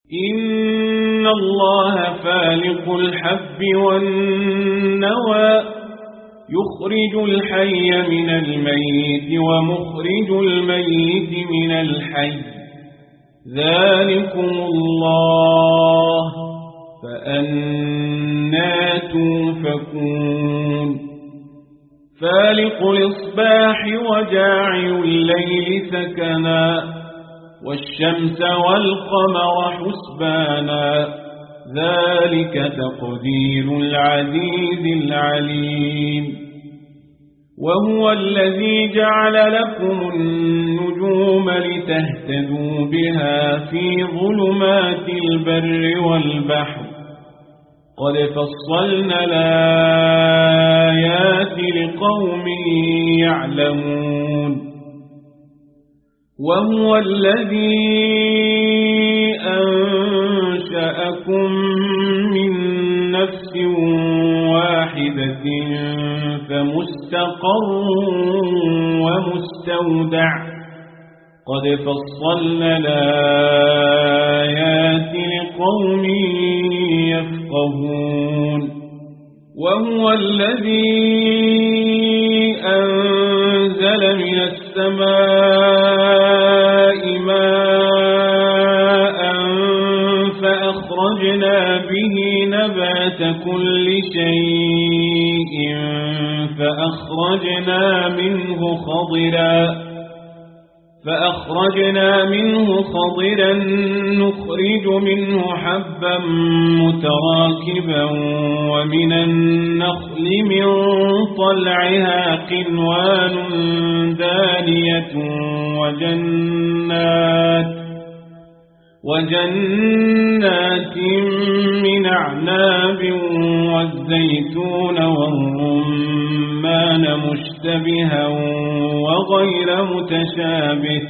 إن الله فالق الحب والنوى يخرج الحي من الميت ومخرج الميت من الحي ذلكم الله فأنى توفكون فالق الإصباح وجاعل الليل سكنا والشمس والقمر حسبانا ذلك تقدير العزيز العليم وهو الذي جعل لكم النجوم لتهتدوا بها في ظلمات البر والبحر قد فصلنا الآيات لقوم يعلمون وهو الذي أنشأكم من نفس واحدة فمستقر ومستودع قد فصلنا الآيات لقوم يفقهون وهو الذي أنزل من السماء ماء فأخرجنا به نبات كل شيء فأخرجنا منه خضرا نخرج منه حبا متراكبا ومن النخل من طلعها قنوان دانية وجنات من أعناب والزيتون والرمان مشتبها وغير متشابه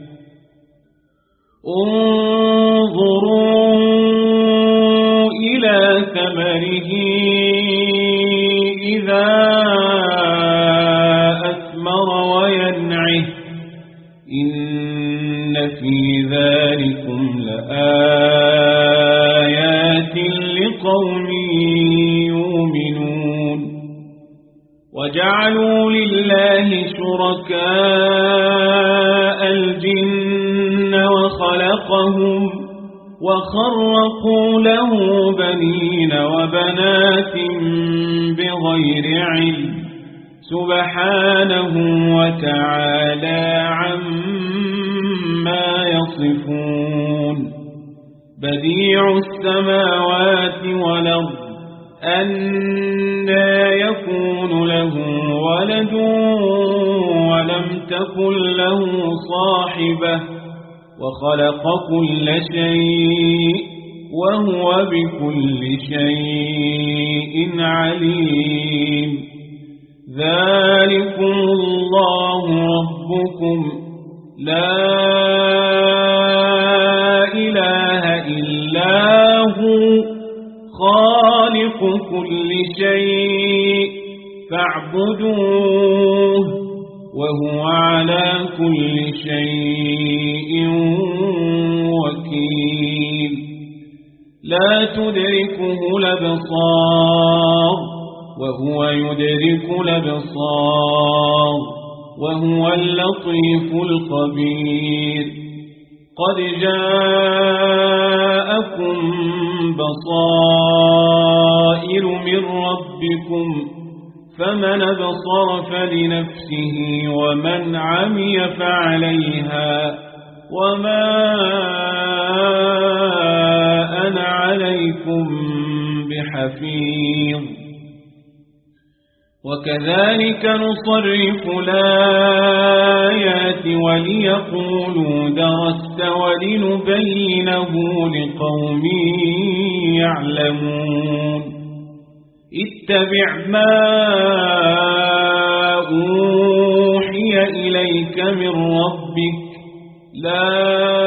انظروا إلى ثمره إذا أثمر وينعه إن في ذلكم لآيات لقوم يؤمنون وجعلوا لله شركاء الجن وخلقهم وخرقوا له بنين وبنات بغير علم سبحانه وتعالى عما يصفون بديع السماوات والأرض أنى يكون له ولد ولم تكن له صاحبة وخلق كل شيء وهو بكل شيء عليم ذلكم الله ربكم لا إله إلا هو خالق كل شيء فاعبدوه وهو على كل شيء وكيل لا تدركه الأبصار وهو يدرك الأبصار وهو اللطيف الخبير قد جاءكم بصائر من ربكم فمن أبصر فلنفسه ومن عمي فعليها وما أنا عليكم بحفيظ وكذلك نصرف الآيات وليقولوا درست ولنبينه لقوم يعلمون اتبع ما أوحي إليك من ربك لا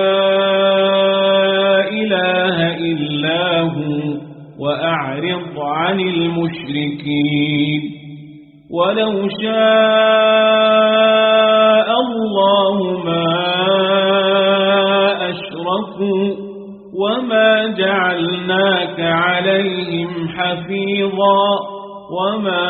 إله إلا هو وأعرض عن المشركين ولو شاء الله ما أشركوا وما جعلناك عليهم حفيظا وما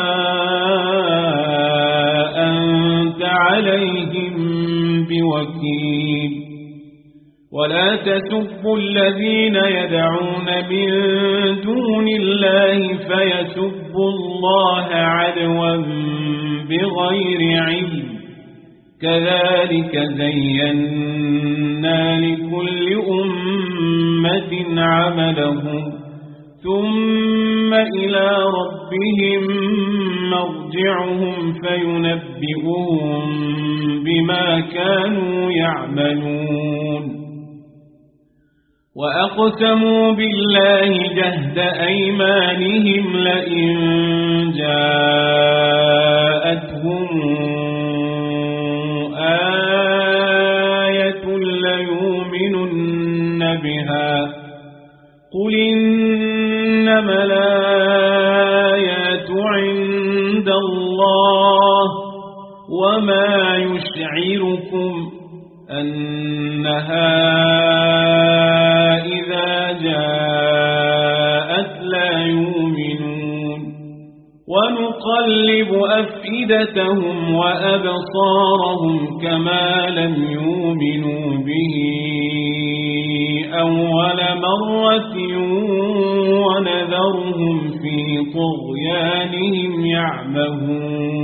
أنت عليهم بوكيل ولا تسبوا الذين يدعون من دون الله فيسبوا الله عدوا بغير علم كذلك زينا لكل أمة عملهم ثم إلى ربهم مرجعهم فينبئهم بما كانوا يعملون وأقسموا بالله جهد أيمانهم لئن جاءتهم آية ليؤمنن بها قل إنما الآيات عند الله وما يشعركم أنها إذا جاءت لا يؤمنون ونقلب أفئدتهم وأبصارهم كما لم يؤمنوا به أول مرة ونذرهم في طغيانهم يعمهون